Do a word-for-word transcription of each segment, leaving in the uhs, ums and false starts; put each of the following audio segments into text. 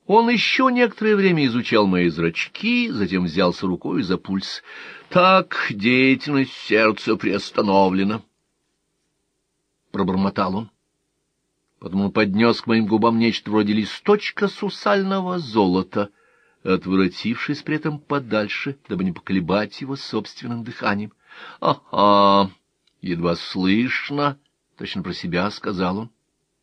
Он еще некоторое время изучал мои зрачки, затем взялся рукой за пульс. «Так, деятельность сердца приостановлена», — пробормотал он. Потом он поднес к моим губам нечто вроде листочка сусального золота, отворотившись при этом подальше, дабы не поколебать его собственным дыханием. — Ага, едва слышно, — точно про себя сказал он.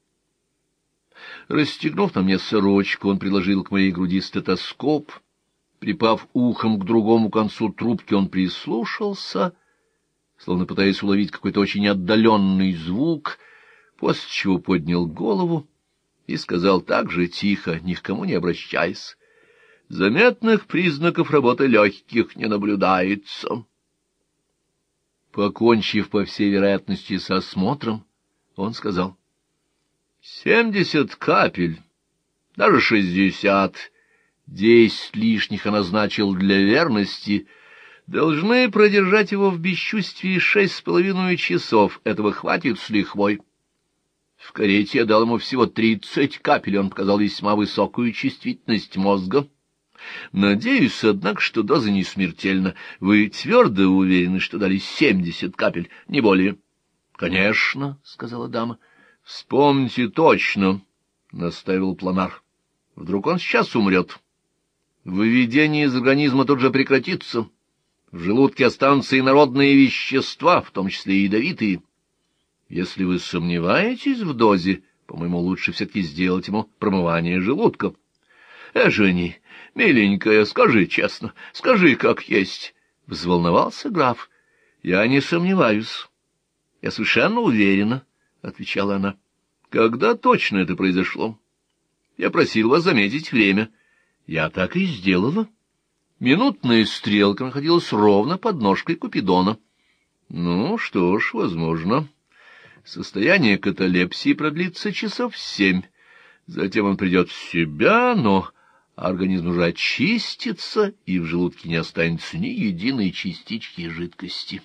Расстегнув на мне сорочку, он приложил к моей груди стетоскоп. Припав ухом к другому концу трубки, он прислушался, словно пытаясь уловить какой-то очень отдаленный звук, после чего поднял голову и сказал так же тихо, ни к кому не обращаясь: «Заметных признаков работы легких не наблюдается». Покончив, по всей вероятности, с осмотром, он сказал: «Семьдесят капель, даже шестьдесят, десять лишних я назначил для верности, должны продержать его в бесчувствии шесть с половиной часов, этого хватит с лихвой. В карете я дал ему всего тридцать капель, он показал весьма высокую чувствительность мозга. Надеюсь, однако, что доза не смертельна. Вы твердо уверены, что дали семьдесят капель, не более?» «Конечно», — сказала дама. «Вспомните точно», — наставил Планар. «Вдруг он сейчас умрет. Выведение из организма тут же прекратится. В желудке останутся инородные вещества, в том числе и ядовитые. Если вы сомневаетесь в дозе, по-моему, лучше все-таки сделать ему промывание желудка». «Э, Жени, миленькая, скажи честно, скажи, как есть», — взволновался граф. «Я не сомневаюсь. Я совершенно уверена», — отвечала она. «Когда точно это произошло? Я просил вас заметить время». «Я так и сделала». Минутная стрелка находилась ровно под ножкой Купидона. «Ну что ж, возможно. Состояние каталепсии продлится часов семь. Затем он придет в себя, но организм уже очистится, и в желудке не останется ни единой частички жидкости».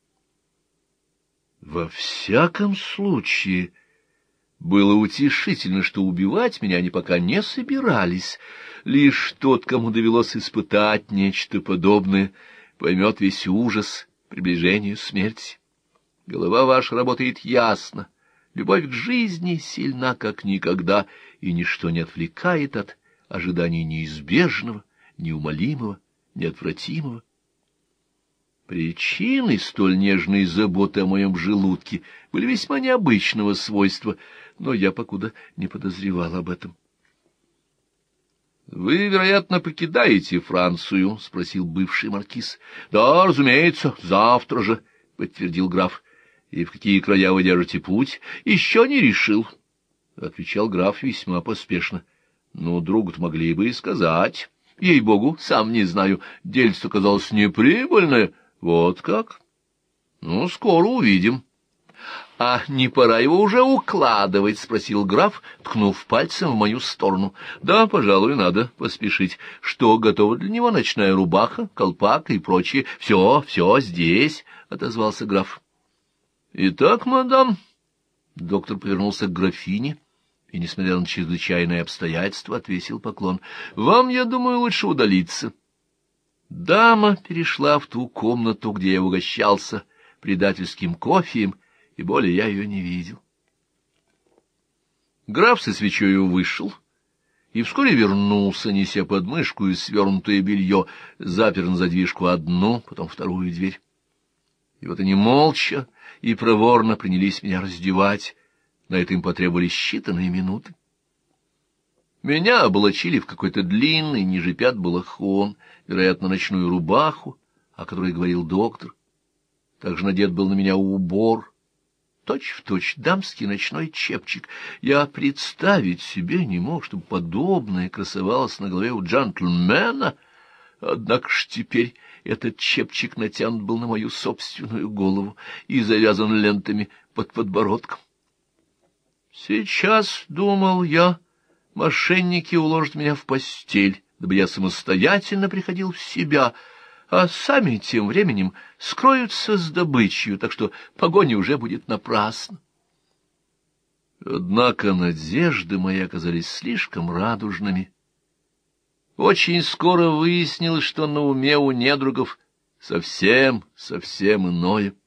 Во всяком случае, было утешительно, что убивать меня они пока не собирались. Лишь тот, кому довелось испытать нечто подобное, поймет весь ужас приближения смерти. Голова ваша работает ясно, любовь к жизни сильна, как никогда, и ничто не отвлекает от ожидания неизбежного, неумолимого, неотвратимого. Причины столь нежной заботы о моем желудке были весьма необычного свойства, но я покуда не подозревал об этом. — Вы, вероятно, покидаете Францию? — спросил бывший маркиз. — Да, разумеется, завтра же, — подтвердил граф. — И в какие края вы держите путь? — Еще не решил, — отвечал граф весьма поспешно. — Ну, другу-то могли бы и сказать. Ей-богу, сам не знаю, дельце казалось неприбыльное. — Вот как? Ну, скоро увидим. — А не пора его уже укладывать? — спросил граф, ткнув пальцем в мою сторону. — Да, пожалуй, надо поспешить. Что, готова для него ночная рубаха, колпак и прочее? — Все, все здесь, — отозвался граф. — Итак, мадам... Доктор повернулся к графине и, несмотря на чрезвычайные обстоятельства, отвесил поклон. — Вам, я думаю, лучше удалиться. Дама перешла в ту комнату, где я угощался предательским кофеем, и более я ее не видел. Граф со свечою вышел и вскоре вернулся, неся под мышку и свернутое белье, запер на задвижку одну, потом вторую дверь. И вот они молча и проворно принялись меня раздевать. На это им потребовались считанные минуты. Меня облачили в какой-то длинный, ниже пят балахон, вероятно, ночную рубаху, о которой говорил доктор. Также надет был на меня убор, точь-в-точь дамский ночной чепчик. Я представить себе не мог, чтобы подобное красовалось на голове у джентльмена. Однако ж теперь этот чепчик натянут был на мою собственную голову и завязан лентами под подбородком. Сейчас, думал я, мошенники уложат меня в постель, дабы я самостоятельно приходил в себя, а сами тем временем скроются с добычей, так что погоня уже будет напрасна. Однако надежды мои оказались слишком радужными, Очень скоро выяснилось, что на уме у недругов совсем, совсем иное.